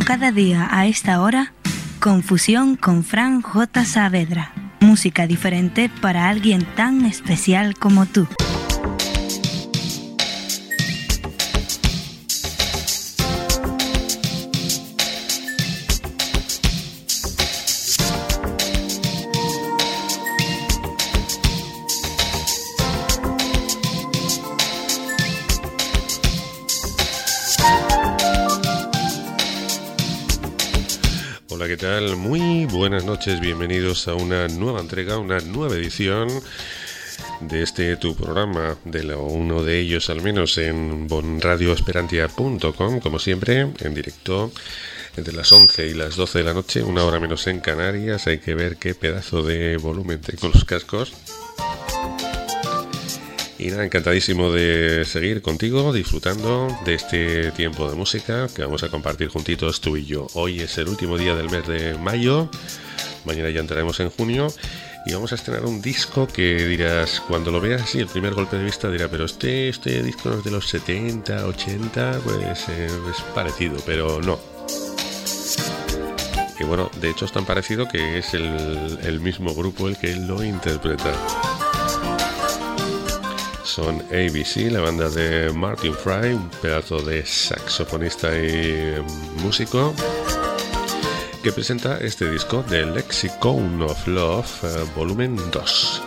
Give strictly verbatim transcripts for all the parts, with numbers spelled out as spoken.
Como cada día a esta hora, Confusión con Fran J. Saavedra. Música diferente para alguien tan especial como tú. Hola, ¿qué tal? Muy buenas noches, bienvenidos a una nueva entrega, una nueva edición de este tu programa, de lo, uno de ellos al menos en bonradio esperantia punto com, como siempre, en directo entre las once y las doce de la noche, una hora menos en Canarias. Hay que ver qué pedazo de volumen tengo los cascos. Y nada, encantadísimo de seguir contigo, disfrutando de este tiempo de música que vamos a compartir juntitos tú y yo. Hoy es el último día del mes de mayo, mañana ya entraremos en junio y vamos a estrenar un disco que dirás, cuando lo veas así, el primer golpe de vista dirá, pero este, este disco no es de los setenta, ochenta, pues eh, es parecido, pero no. Y bueno, de hecho es tan parecido que es el, el mismo grupo el que lo interpreta. Son A B C, la banda de Martin Fry, un pedazo de saxofonista y músico, que presenta este disco de Lexicon of Love, uh, volumen dos.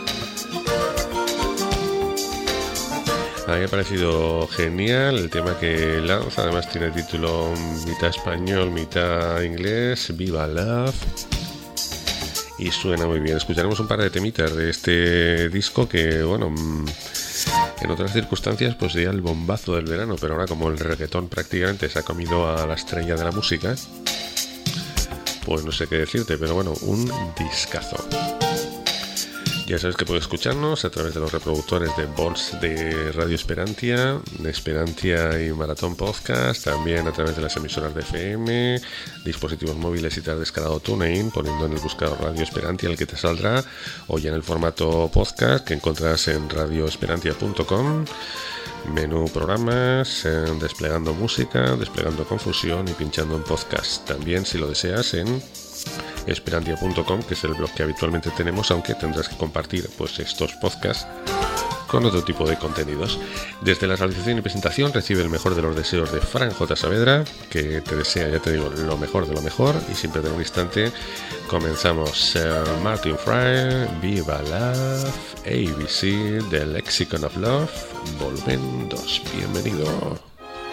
A mí me ha parecido genial el tema que lanza, además tiene título mitad español, mitad inglés, Viva Love. Y suena muy bien. Escucharemos un par de temitas de este disco que, bueno, en otras circunstancias pues sería el bombazo del verano, pero ahora como el reggaetón prácticamente se ha comido a la estrella de la música, pues no sé qué decirte, pero bueno, un discazo. Ya sabes que puedes escucharnos a través de los reproductores de bots de Radio Esperantia, de Esperantia y Maratón Podcast, también a través de las emisoras de F M, dispositivos móviles y te has descargado TuneIn, poniendo en el buscador Radio Esperantia el que te saldrá, o ya en el formato podcast que encontrarás en radio esperantia punto com, menú programas, eh, desplegando música, desplegando confusión y pinchando en podcast. También, si lo deseas, en esperantia punto com, que es el blog que habitualmente tenemos, aunque tendrás que compartir pues estos podcasts con otro tipo de contenidos. Desde la realización y presentación recibe el mejor de los deseos de Fran J. Saavedra, que te desea, ya te digo, lo mejor de lo mejor, y siempre de un instante comenzamos. uh, Martin Fry, Viva Love, A B C, The Lexicon of Love, volumen dos. Bienvenido.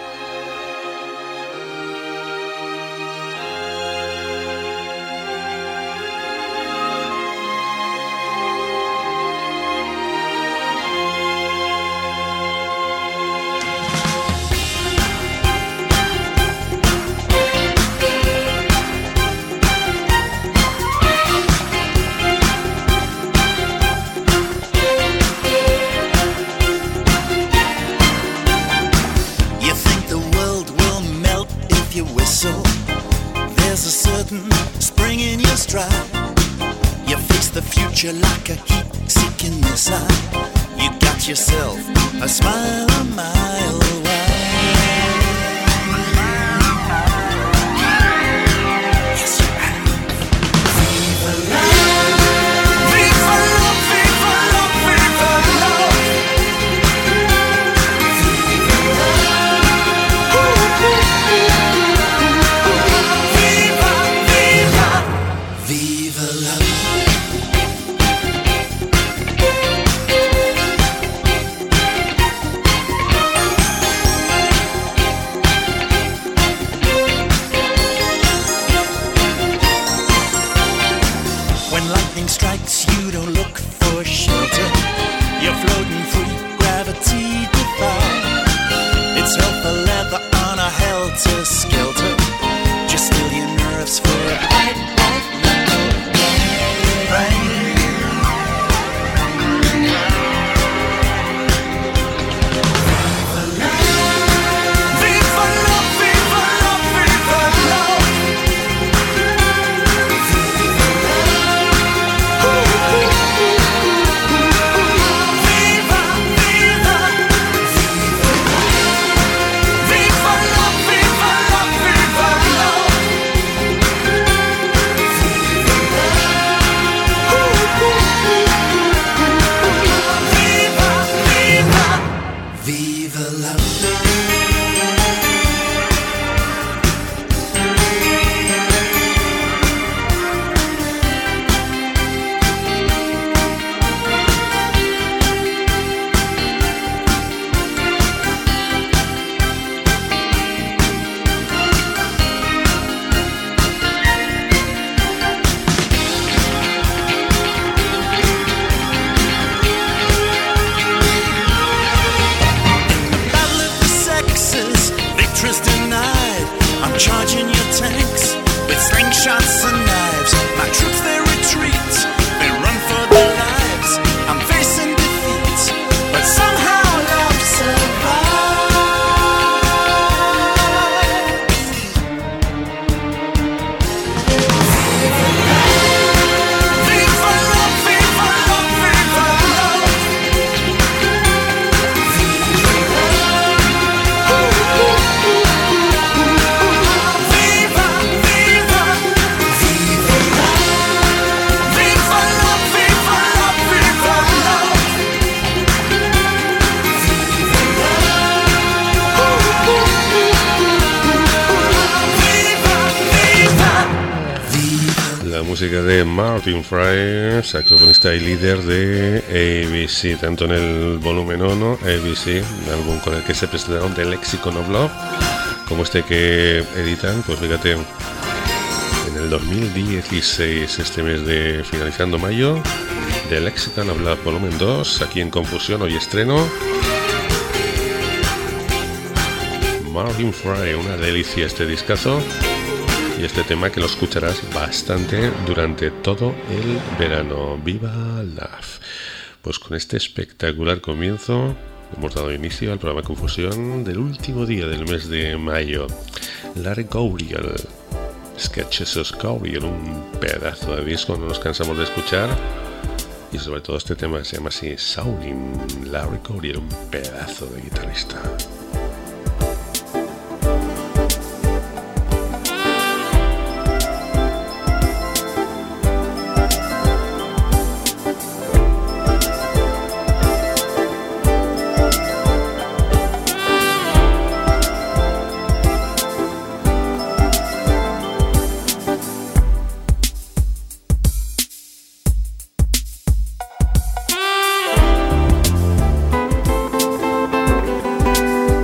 Like a heat-seeking missile, you got yourself a smile a mile wide. Yes, you have. Viva love, viva love, viva love, viva love, viva love, viva, viva, viva love. Strikes, you don't look for shelter. You're floating free, gravity defy. It's hell for leather on a helter-skelter. Just still your nerves for a bite, bite, bite, right. Viva love, viva love, viva love. gunshots and knives. My troops, they retreat. They run for their lives. I'm facing defeat, but somehow love survives. Viva love, viva love, viva love. Viva, viva, viva love. Viva love, viva love, viva love. La música de Martin Fry, saxofonista y líder de A B C, tanto en el volumen uno, A B C, un álbum con el que se presentaron The Lexicon of Love, como este que editan, pues fíjate, en el dos mil dieciséis, este mes de finalizando mayo, The Lexicon of Love volumen dos, aquí en Confusión, hoy estreno. Martin Fry, una delicia este discazo. Y este tema que lo escucharás bastante durante todo el verano. ¡Viva Love! Pues con este espectacular comienzo hemos dado inicio al programa Confusión del último día del mes de mayo. Larry Gabriel, Sketches of Gabriel, un pedazo de disco, no nos cansamos de escuchar. Y sobre todo este tema se llama así, Sounding. Larry Gabriel, un pedazo de guitarrista. Viva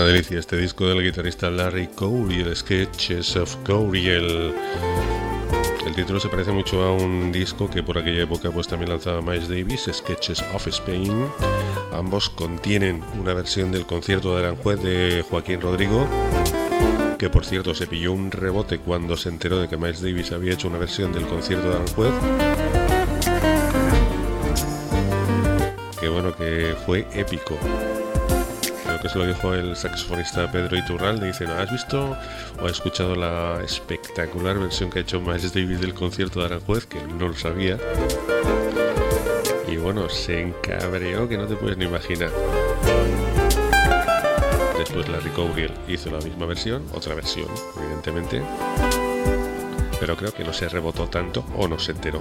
delicia este disco del guitarrista Larry Coryell, Sketches of Coryell. El título se parece mucho a un disco que por aquella época pues también lanzaba Miles Davis, Sketches of Spain. Ambos contienen una versión del concierto de Aranjuez de Joaquín Rodrigo, que por cierto se pilló un rebote cuando se enteró de que Miles Davis había hecho una versión del concierto de Aranjuez. Que bueno, que fue épico. Creo que se lo dijo el saxofonista Pedro Iturralde. Dice, ¿no has visto o has escuchado la espectacular versión que ha hecho Miles Davis del concierto de Aranjuez? Que no lo sabía. Y bueno, se encabreó que no te puedes ni imaginar. Después Larry Coryell hizo la misma versión, otra versión, evidentemente. Pero creo que no se rebotó tanto o no se enteró.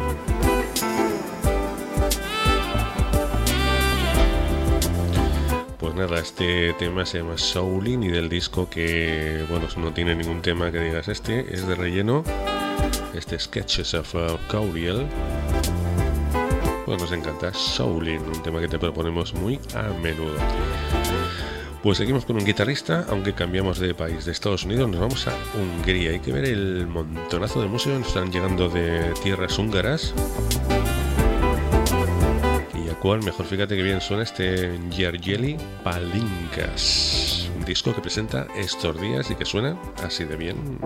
Pues nada, este tema se llama Soulin y del disco que, bueno, no tiene ningún tema que digas este, es de relleno. Este Sketches of uh, Coryell. Pues nos encanta Soulin, un tema que te proponemos muy a menudo. Pues seguimos con un guitarrista, aunque cambiamos de país, de Estados Unidos, nos vamos a Hungría. Hay que ver el montonazo de músicos que nos están llegando de tierras húngaras. Cual mejor, fíjate que bien suena este Gergely Palinkas, un disco que presenta estos días y que suena así de bien.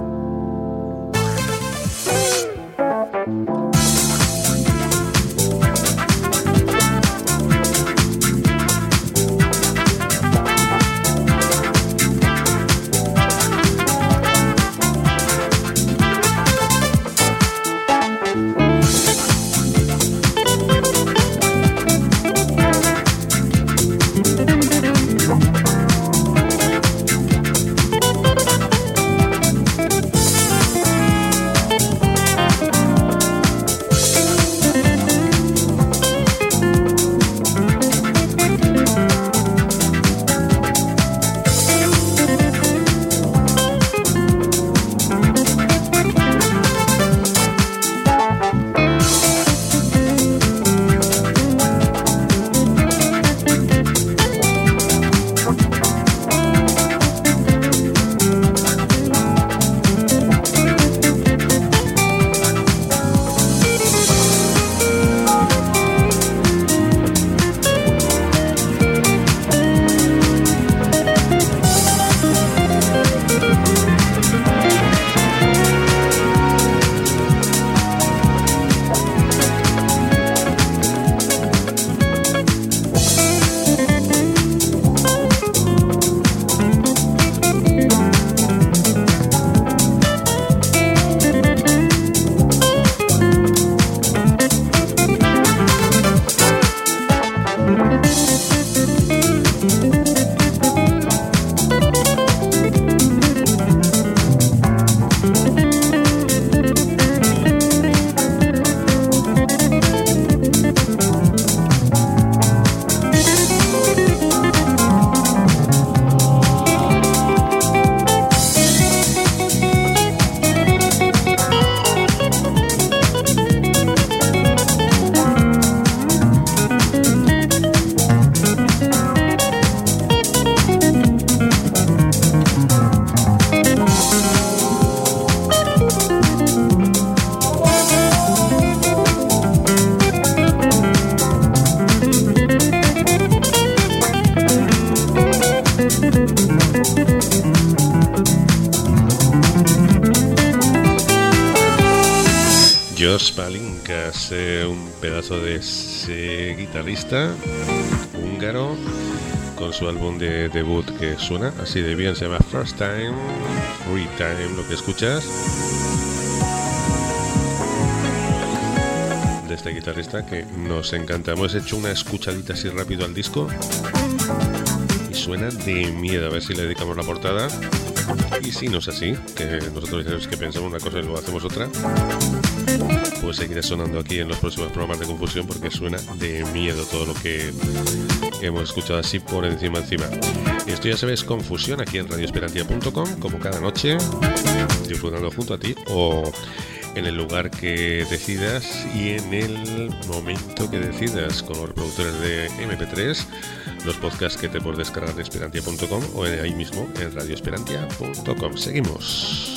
George Palinkas, eh, un pedazo de ese guitarrista húngaro con su álbum de debut que suena así de bien, se llama First Time, Free Time, lo que escuchas de este guitarrista que nos encanta. Hemos hecho una escuchadita así rápido al disco y suena de miedo, a ver si le dedicamos la portada. Y si no es así, que nosotros decimos que pensamos una cosa y luego hacemos otra, pues seguirá sonando aquí en los próximos programas de Confusión, porque suena de miedo todo lo que hemos escuchado así por encima encima. Esto ya sabes, Confusión aquí en radio esperantia punto com, como cada noche, disfrutando junto a ti o en el lugar que decidas y en el momento que decidas, con los reproductores de eme pe tres, los podcasts que te puedes descargar de esperantia punto com o ahí mismo en radio esperantia punto com. Seguimos.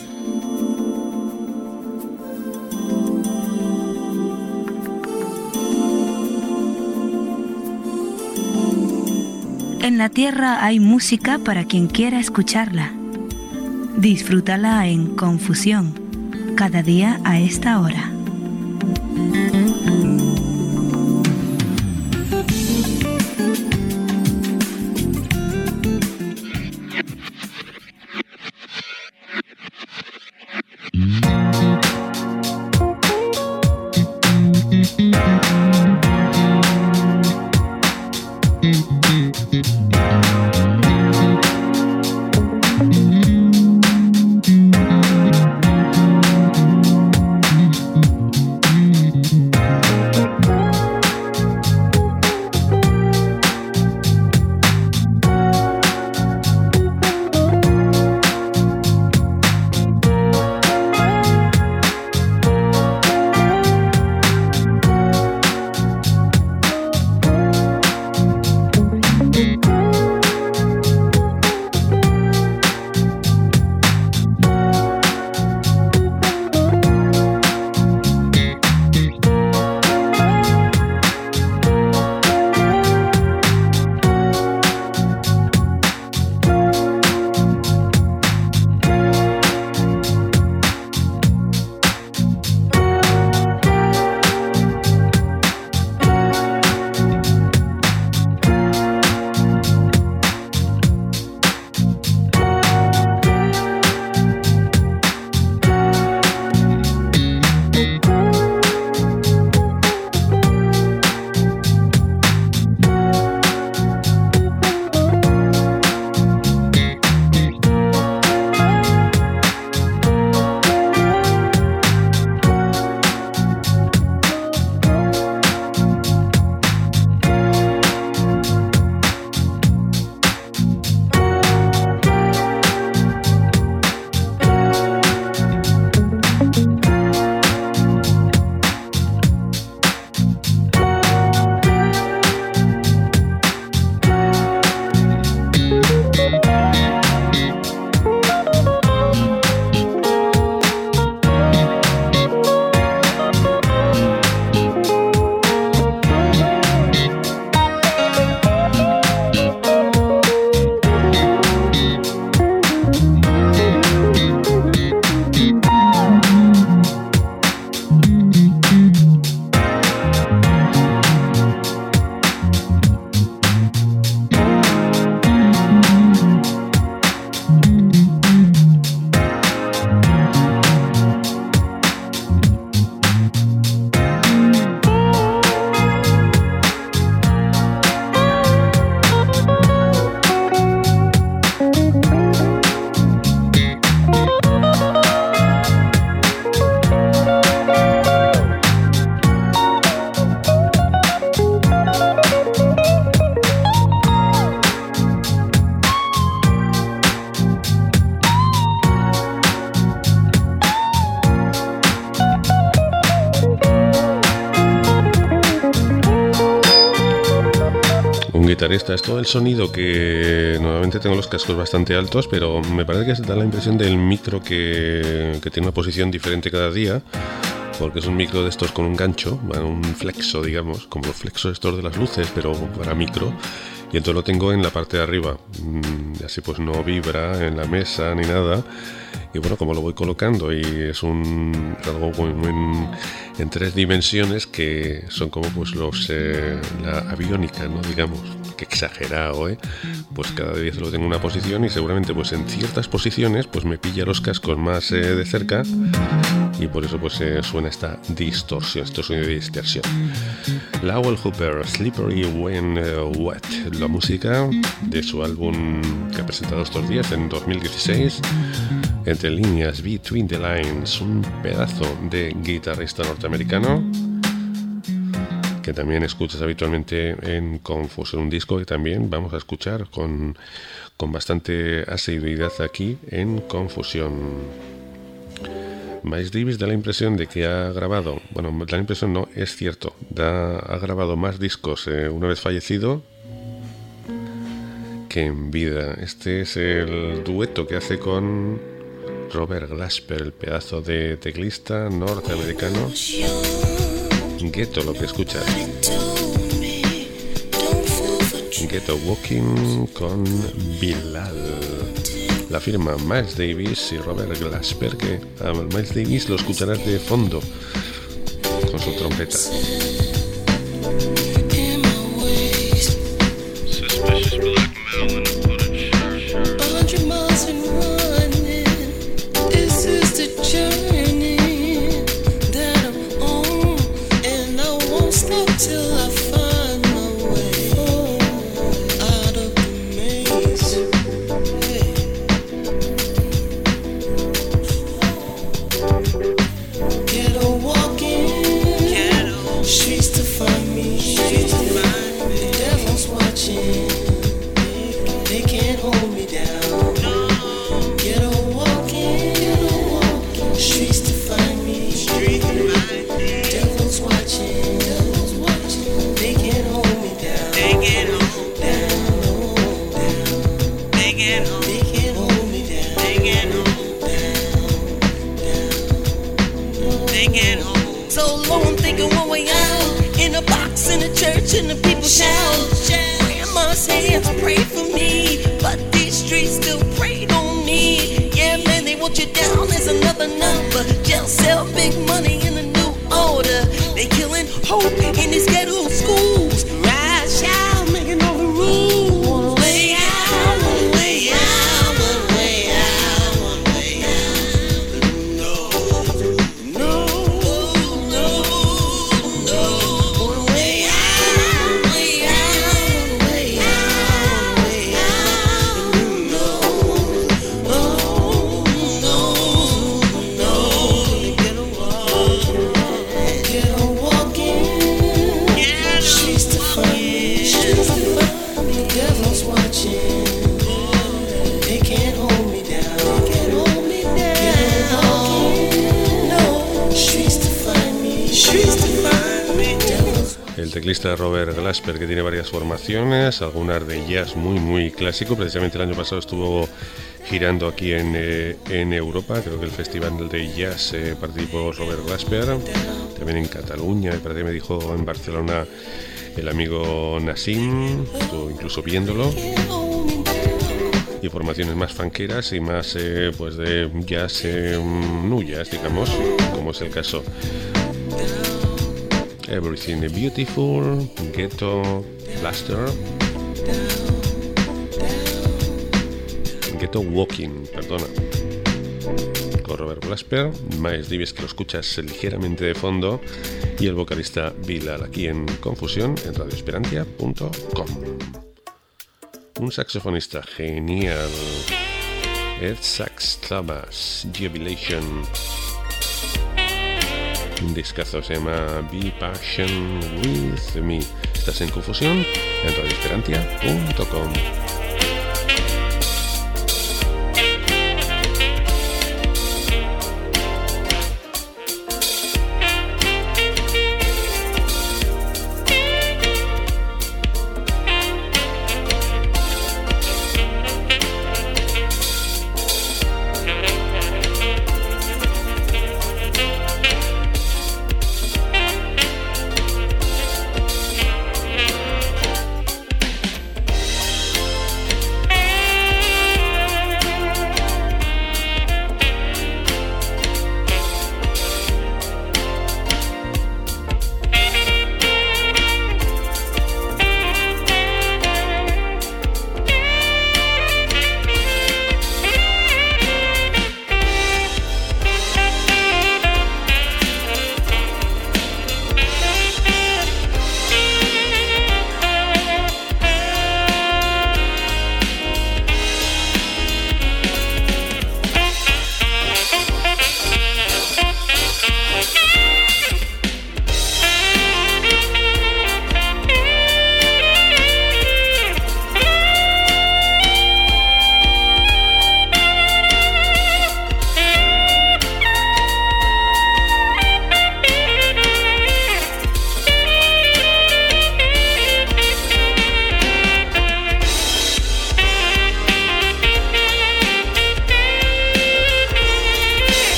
En la tierra hay música para quien quiera escucharla. Disfrútala en Confusión, cada día a esta hora. Guitarrista, es todo el sonido que normalmente tengo los cascos bastante altos, pero me parece que se da la impresión del micro que, que tiene una posición diferente cada día, porque es un micro de estos con un gancho, bueno, un flexo, digamos, como los flexos estos de las luces, pero para micro, y entonces lo tengo en la parte de arriba, y así pues no vibra en la mesa ni nada. Y bueno, como lo voy colocando, y es un algo muy en, en tres dimensiones que son como pues los eh, la aviónica, ¿no? Digamos, que exagerado, ¿eh? Pues cada vez lo tengo en una posición y seguramente pues en ciertas posiciones pues me pilla los cascos más eh, de cerca y por eso pues eh, suena esta distorsión, esto es una distorsión. Lowell Hooper, Slippery When uh, Wet, la música de su álbum que ha presentado estos días en dos mil dieciséis. Entre líneas, Between the Lines, un pedazo de guitarrista norteamericano que también escuchas habitualmente en Confusión, un disco que también vamos a escuchar con, con bastante asiduidad aquí en Confusión. Miles Davis da la impresión de que ha grabado, bueno, da la impresión no, es cierto, da, ha grabado más discos eh, una vez fallecido que en vida. Este es el dueto que hace con Robert Glasper, el pedazo de teclista norteamericano. Ghetto, lo que escuchas. Ghetto Walking con Bilal. La firma Miles Davis y Robert Glasper, que a Miles Davis lo escucharás de fondo con su trompeta. Robert Glasper, que tiene varias formaciones, algunas de jazz muy muy clásico. Precisamente el año pasado estuvo girando aquí en, eh, en Europa. Creo que el festival de jazz eh, participó Robert Glasper, también en Cataluña, me parece que me dijo en Barcelona el amigo Nassim, estuvo incluso viéndolo. Y formaciones más funkeras y más eh, pues de jazz, eh, nu jazz, digamos, como es el caso Everything Beautiful, Ghetto Blaster, Ghetto Walking, perdona, con Robert Glasper, Miles Davis, que lo escuchas ligeramente de fondo, y el vocalista Bilal, aquí en Confusión, en radio esperantia punto com. Un saxofonista genial, Ed Sax Thomas, Jubilation. Un discazo, se llama Be Passion With Me. Estás en Confusión en radio esperantia punto com.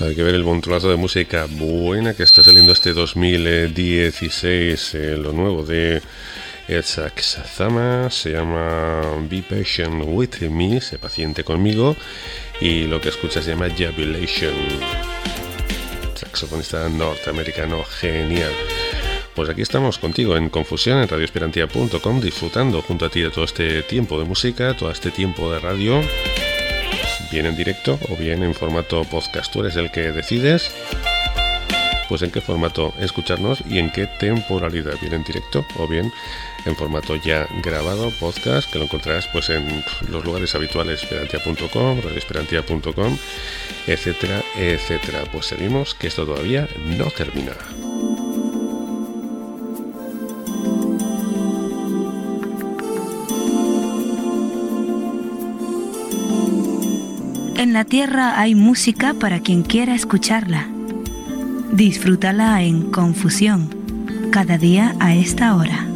Hay que ver el montonazo de música buena que está saliendo este dos mil dieciséis, eh, lo nuevo de Elsak Zama, se llama Be Patient With Me, sé paciente conmigo, y lo que escuchas se llama Jubilation, saxofonista norteamericano genial. Pues aquí estamos contigo en Confusión en radio esperantia punto com, disfrutando junto a ti de todo este tiempo de música, todo este tiempo de radio, bien en directo o bien en formato podcast. Tú eres el que decides pues en qué formato escucharnos y en qué temporalidad, bien en directo o bien en formato ya grabado, podcast, que lo encontrarás pues en los lugares habituales, esperantia punto com, radio esperantia punto com, etcétera, etcétera. Pues seguimos, que esto todavía no termina. En la tierra hay música para quien quiera escucharla. Disfrútala en Confusión, cada día a esta hora.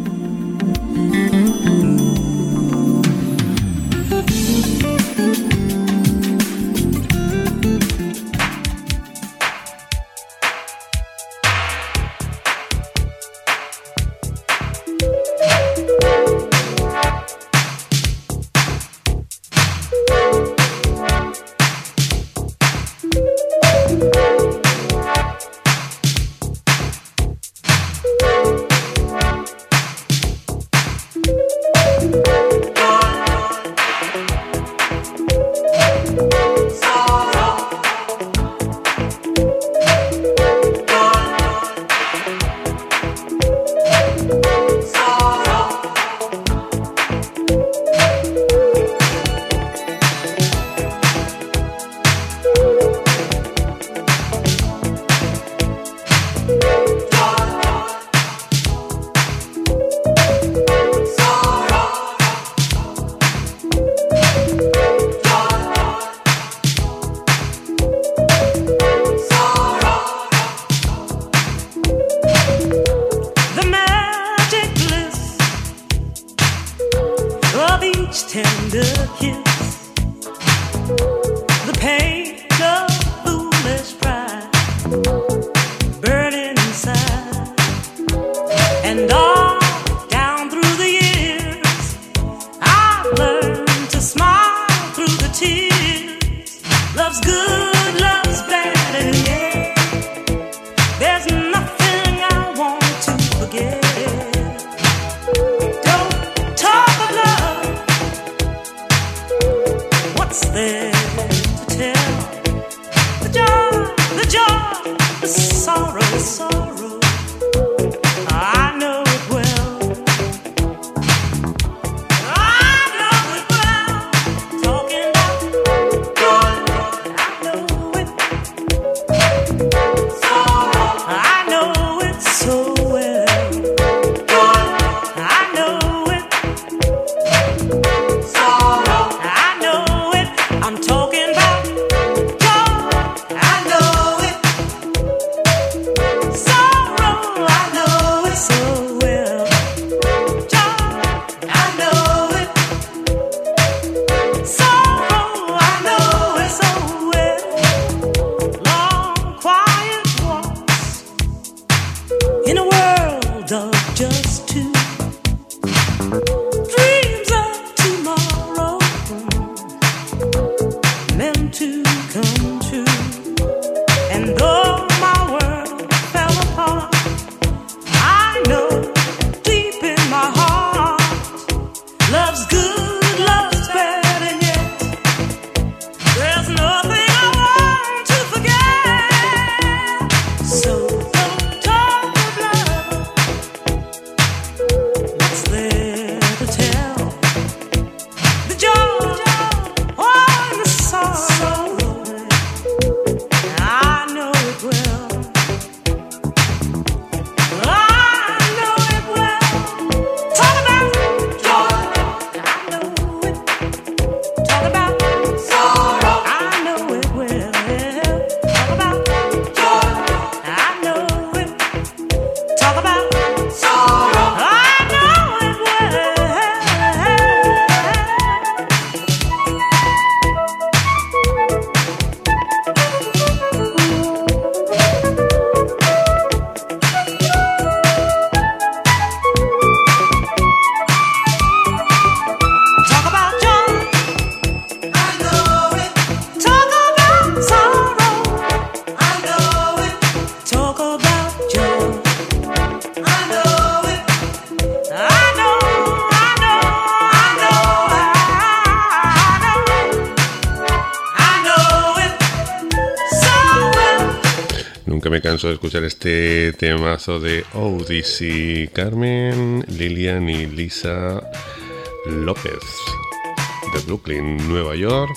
nunca me canso de escuchar este temazo de Odyssey, Carmen, Lilian y Lisa López, de Brooklyn, Nueva York.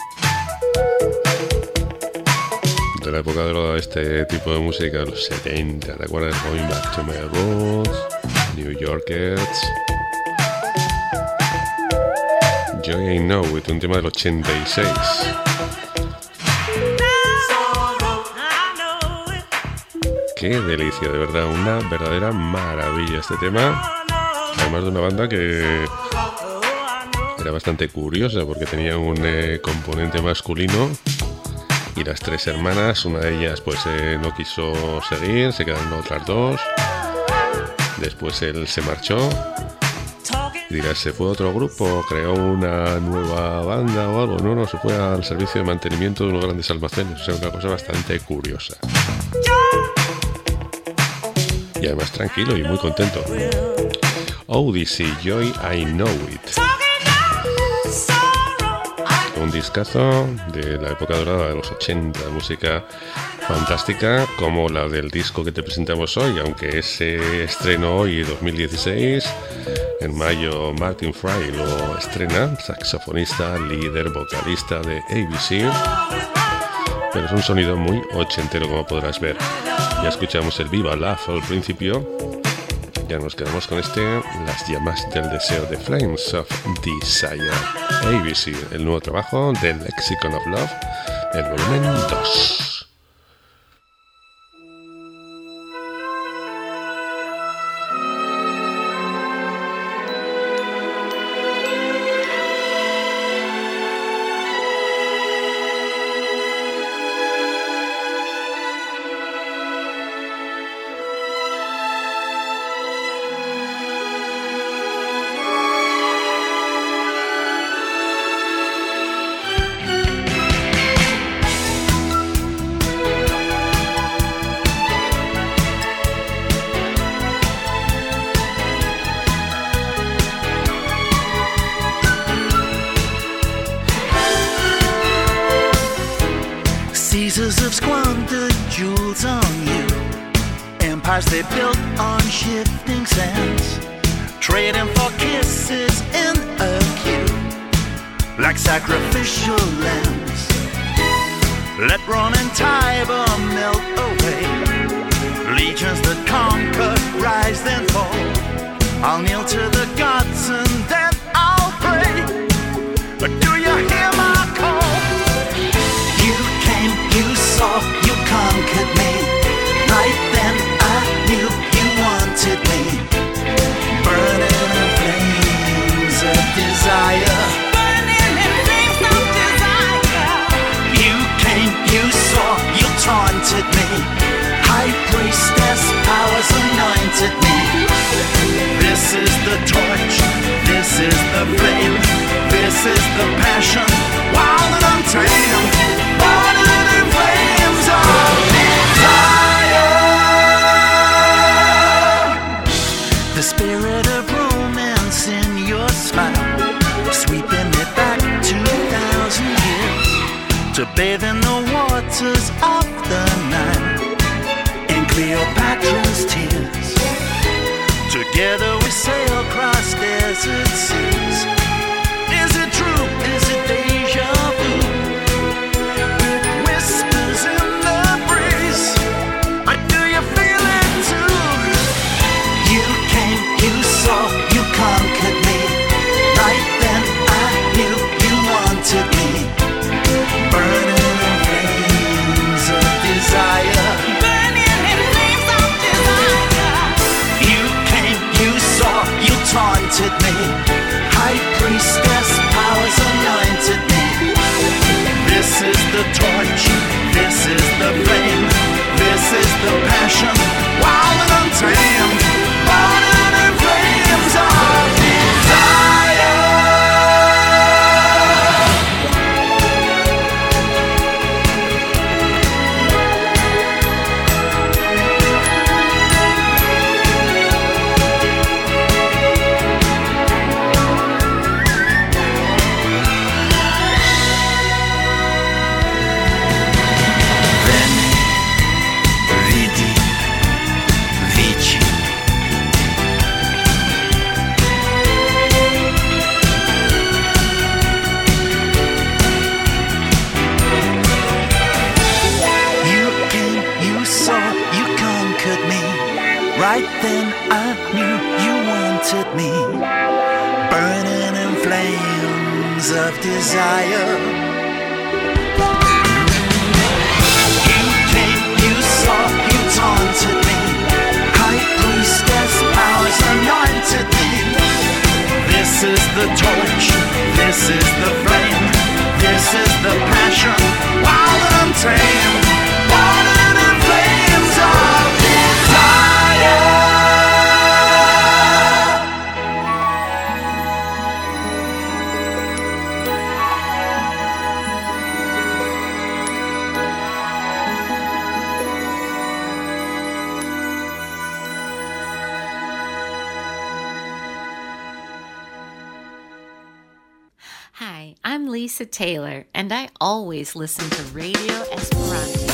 De la época de este tipo de música, de los setenta, ¿te acuerdas? Going Back to My Roots, New Yorkers. Joy I Know It, un tema del ochenta y seis. Qué delicia, de verdad, una verdadera maravilla este tema. Además de una banda que era bastante curiosa porque tenía un eh, componente masculino y las tres hermanas, una de ellas pues eh, no quiso seguir, se quedaron otras dos. Después él se marchó. Y dirás, ¿se fue a otro grupo? ¿Creó una nueva banda o algo? No, no, se fue al servicio de mantenimiento de unos grandes almacenes. O sea, una cosa bastante curiosa. Y además tranquilo y muy contento. Odyssey, Joy I Know It. Un discazo de la época dorada de los ochenta, música fantástica como la del disco que te presentamos hoy, aunque ese estreno hoy, dos mil dieciséis, en mayo Martin Fry lo estrena, saxofonista, líder, vocalista de A B C, pero es un sonido muy ochentero como podrás ver. Ya escuchamos el Viva Love al principio, ya nos quedamos con este, Las llamas del deseo, de Flames of Desire. A B C, el nuevo trabajo del Lexicon of Love, el volumen dos. They built on shifting sands, trading for kisses in a queue, like sacrificial lambs. Let Ron and Tiber melt away, legions that conquer rise then fall. I'll kneel to the gods and then I'll pray. But do you hear my call? You came, you saw, you conquered me. Right then I knew you wanted me, burning in flames of desire. Burning in flames of desire. You came, you saw, you taunted me. High priestess powers anointed me. This is the torch, this is the flame, this is the passion, wild and untamed. Burning in flames of desire. The spirit of romance in your smile, sweeping me back two thousand years, to bathe in the waters of the Nile, in Cleopatra's tears. Together we sail across desert seas. Is it true? Is it deja vu? It whispers in the breeze. Or do you feel it too? You came, you saw, you conquered me. Right then I knew you wanted me. Burning in flames of desire. Burning in flames of desire. You came, you saw, you taunted me. High priestess powers anointed me. Right then I knew you wanted me, burning in flames of desire. You came, you saw, you taunted me. High priestess powers anointed me. This is the torch, this is the flame, this is the passion, wild and untamed, burning in flames of desire. Hi, I'm Lisa Taylor, and I always listen to Radio Esperanto.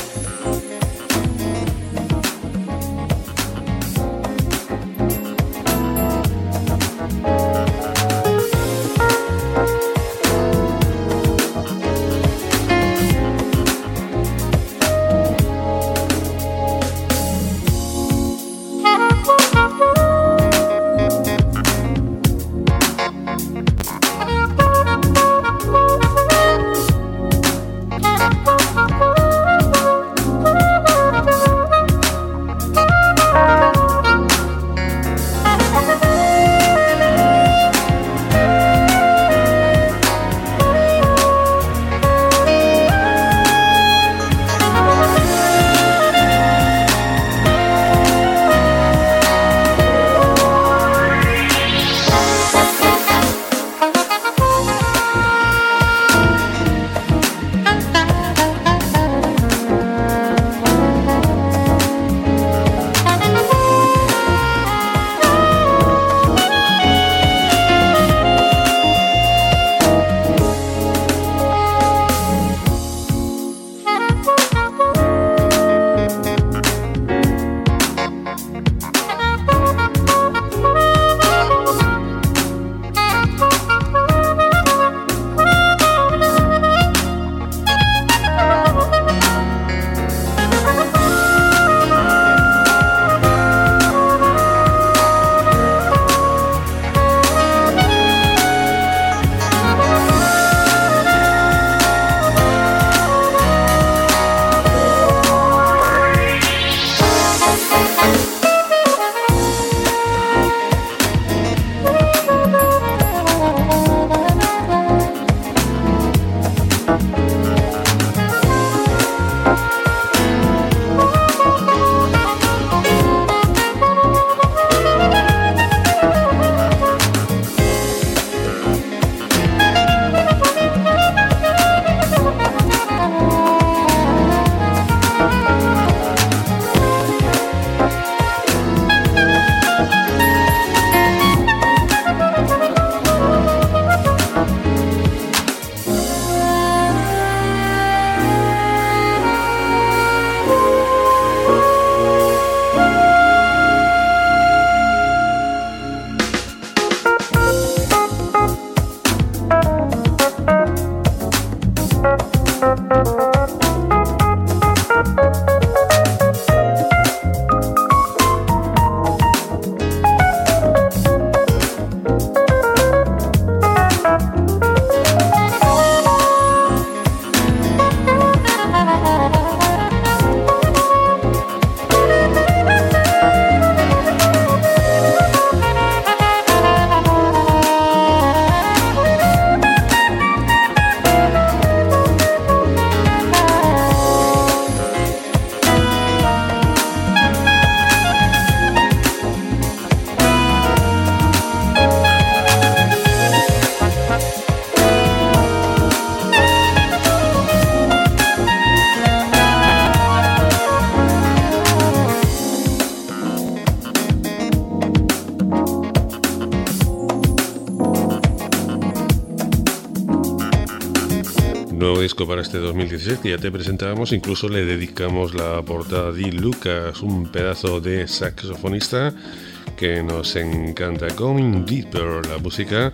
nuevo disco para este dos mil dieciséis que ya te presentábamos, incluso le dedicamos la portada a Dee Lucas, un pedazo de saxofonista que nos encanta. Going Deeper, la música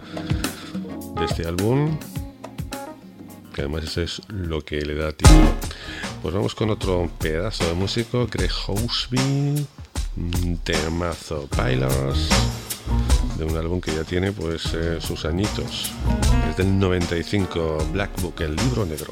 de este álbum, que además eso es lo que le da título. Pues vamos con otro pedazo de músico, Greg Houseby, temazo, Pillars, de un álbum que ya tiene pues eh, sus añitos. Es del noventa y cinco, Black Book, el libro negro.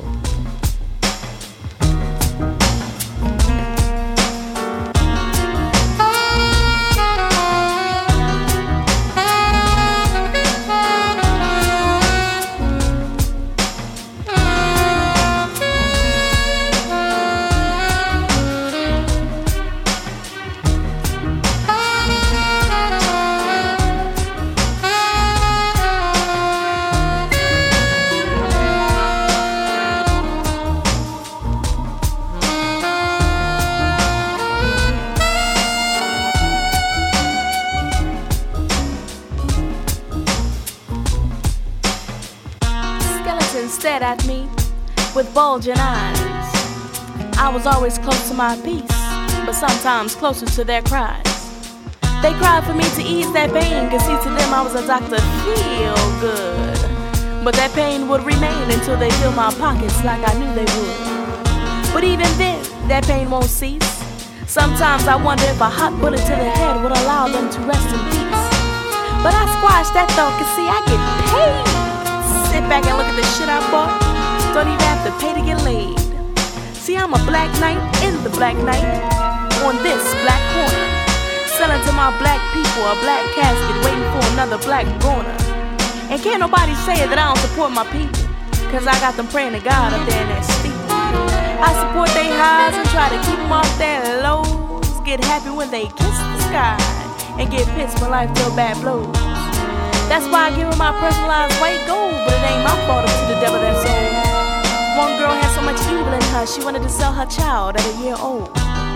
Stared at me with bulging eyes. I was always close to my peace, but sometimes closer to their cries. They cried for me to ease their pain, cause see, to them I was a doctor, feel good. But that pain would remain until they filled my pockets like I knew they would. But even then, that pain won't cease. Sometimes I wonder if a hot bullet to the head would allow them to rest in peace. But I squashed that thought, cause see, I get paid. Sit back and look at the shit I bought. Don't even have to pay to get laid. See, I'm a black knight in the black night, on this black corner, selling to my black people a black casket, waiting for another black goner. And can't nobody say that I don't support my people, cause I got them praying to God up there in that steeple. I support their highs and try to keep them off their lows. Get happy when they kiss the sky, and get pissed when life deal bad blows. That's why I give her my personalized white gold, but it ain't my fault up to the devil that's old. One girl had so much evil in her, she wanted to sell her child at a year old.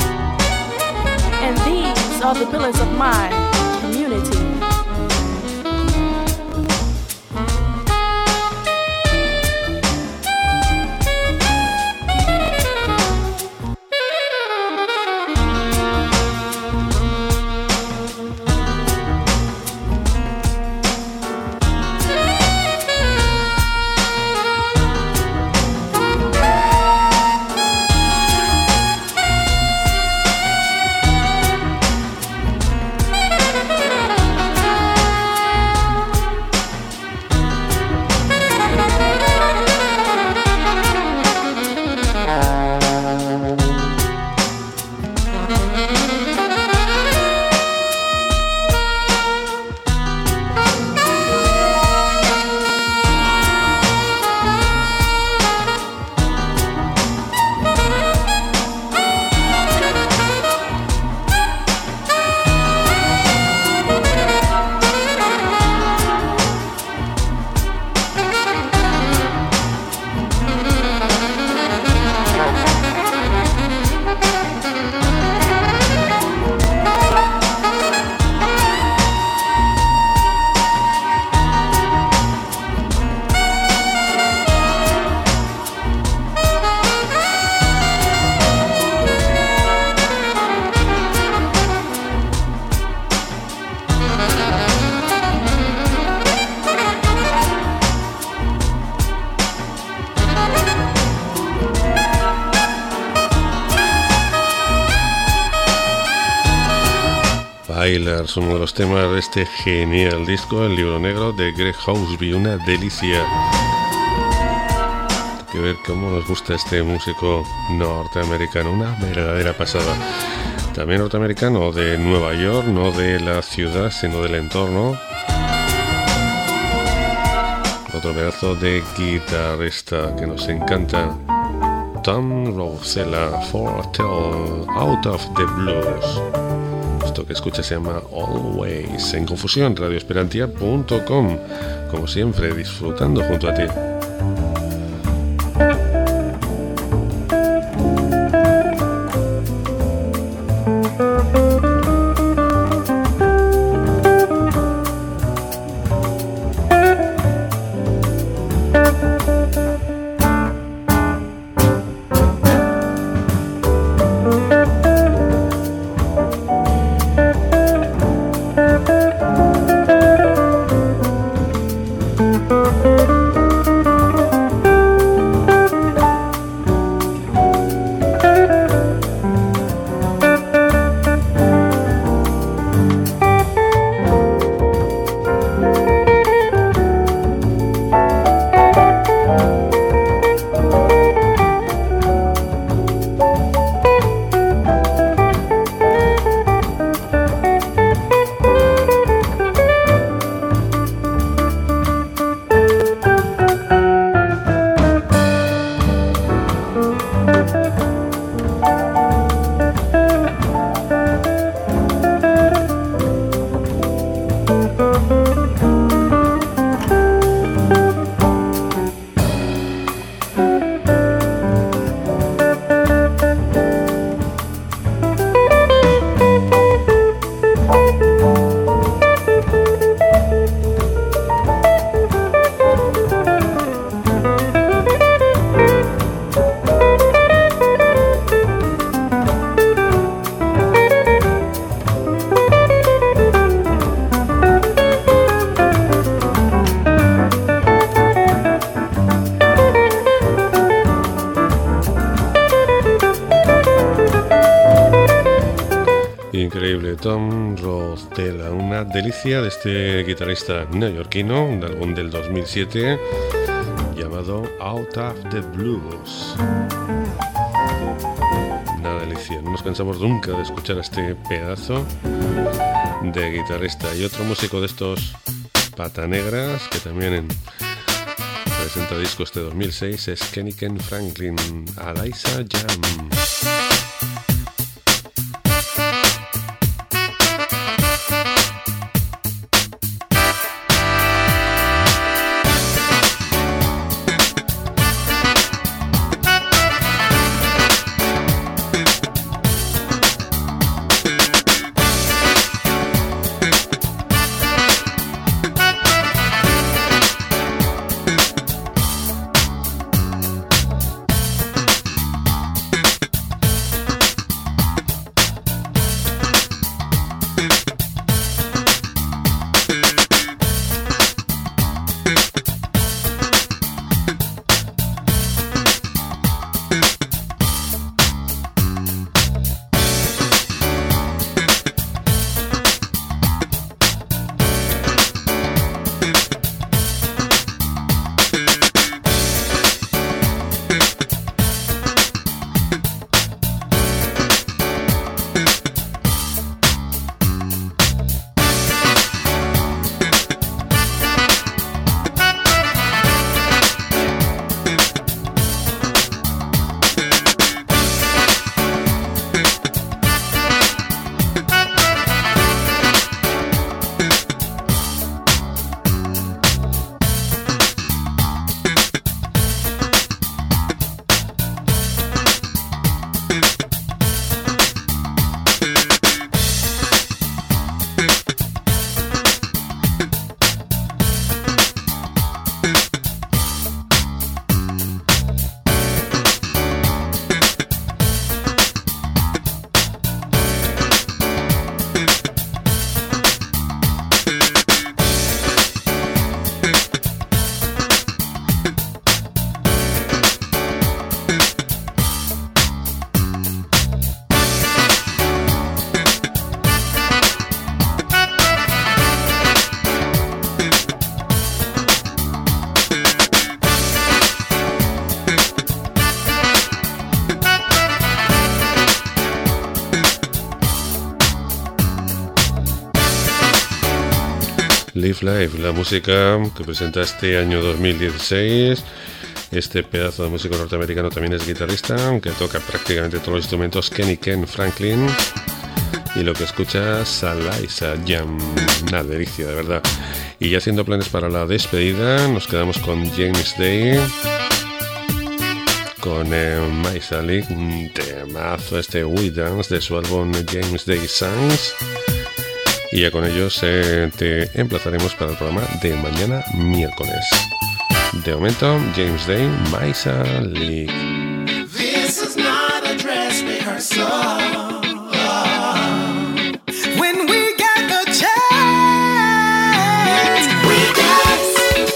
And these are the pillars of my community. Pillars, uno de los temas de este genial disco, El libro negro de Greg Hawkesby, una delicia. Hay que ver cómo nos gusta este músico norteamericano, una verdadera pasada. También norteamericano de Nueva York, no de la ciudad, sino del entorno. Otro pedazo de guitarrista que nos encanta, Tom Rosella, For Tell Out of the Blues. Esto que escuchas se llama Always, en Confusión, radio esperantia punto com. Como siempre, disfrutando junto a ti. increíble Tom Rothela, una delicia de este guitarrista neoyorquino, un álbum del dos mil siete llamado Out of the Blues. Una delicia, no nos cansamos nunca de escuchar a este pedazo de guitarrista. Y otro músico de estos patanegras que también en, presenta disco este dos mil seis es Kenny Ken Franklin, Eliza Jam. Live Live, la música que presenta este año dos mil dieciséis. Este pedazo de músico norteamericano también es guitarrista, aunque toca prácticamente todos los instrumentos, Kenny Ken Franklin. Y lo que escuchas, Eliza Jam, una delicia de verdad. Y ya haciendo planes para la despedida, nos quedamos con James Day, con eh, My Sally, un temazo, este We Dance de su álbum James Day Songs. Y ya con ellos eh, te emplazaremos para el programa de mañana miércoles. De momento, James Day, My Sally. This is not a dress rehearsal. When we get the chance, we dance.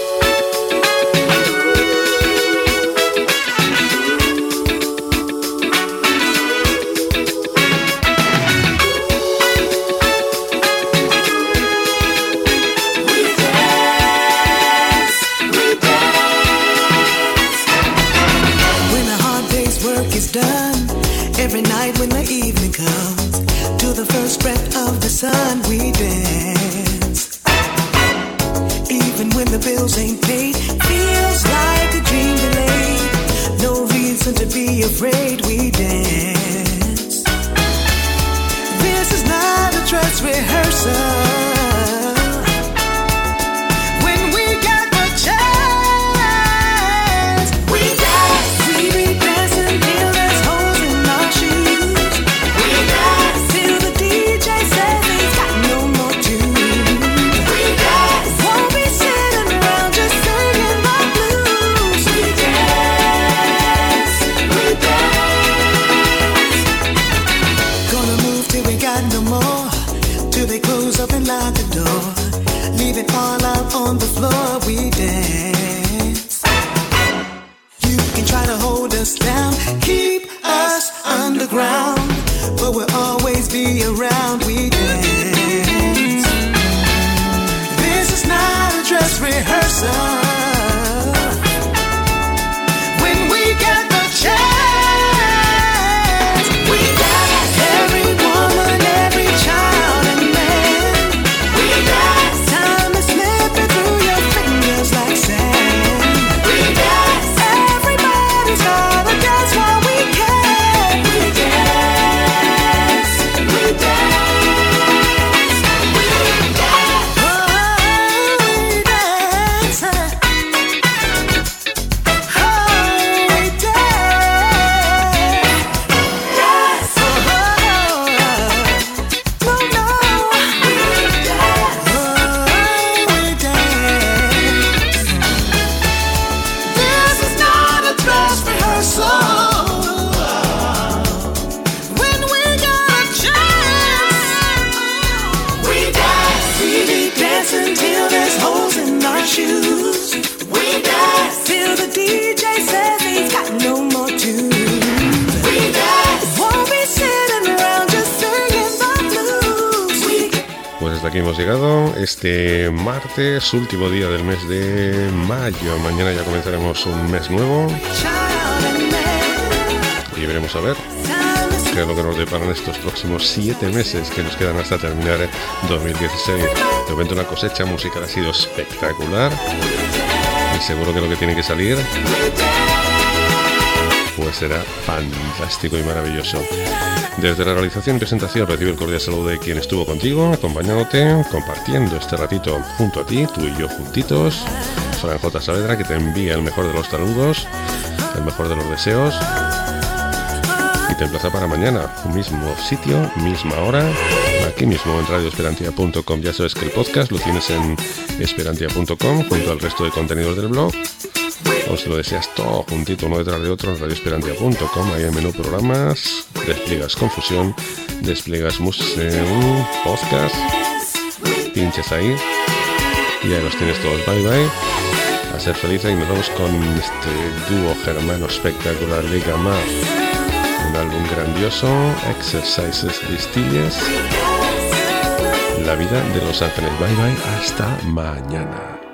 Every night when the evening comes, to the first breath of the sun we dance. Even when the bills ain't paid, feels like a dream delayed. No reason to be afraid, we dance. This is not a dress rehearsal. All out on the floor, we dance. You can try to hold us down, keep us underground, but we're always be around, we dance. This is not a dress rehearsal. When we get the chance, we dance. Every woman, every child and man, we dance. Time is slipping through your fingers like sand. We dance. Everybody's gotta dance while we can. We dance. We dance. We dance. Oh, we dance. Oh, we dance. Yes. Oh, no, no. We dance. Oh, we dance. This is not a dress rehearsal. When we got a chance, we dance. We be dancing till there's holes in our shoes. We dance till the D J says he's got no more tunes. We dance. Won't be sitting around just singing the blues. We Pues hasta aquí hemos llegado este martes, último día del mes de mayo. Mañana ya comenzaremos un mes nuevo child and man. y veremos a ver Time is qué es lo que nos deparan estos próximos siete meses que nos quedan hasta terminar eh, dos mil dieciséis. De momento una cosecha musical ha sido espectacular y seguro que lo que tiene que salir pues será fantástico y maravilloso. Desde la realización y presentación recibe el cordial saludo de quien estuvo contigo, acompañándote, compartiendo este ratito junto a ti, tú y yo juntitos. Fran J. Saavedra, que te envía el mejor de los saludos, el mejor de los deseos y te emplaza para mañana, mismo sitio, misma hora, aquí mismo en radio esperantia punto com. Ya sabes que el podcast lo tienes en esperantia punto com junto al resto de contenidos del blog. O si lo deseas todo juntito uno detrás de otro en radio esperantia punto com, ahí en menú programas, despliegas Confusión, despliegas Museum, podcast, pinches ahí y ahí los tienes todos. Bye bye, a ser felices y nos vamos con este dúo germano espectacular, Liga Mar, un álbum grandioso, Exercises Distilles, La vida de Los Ángeles. Bye bye, hasta mañana.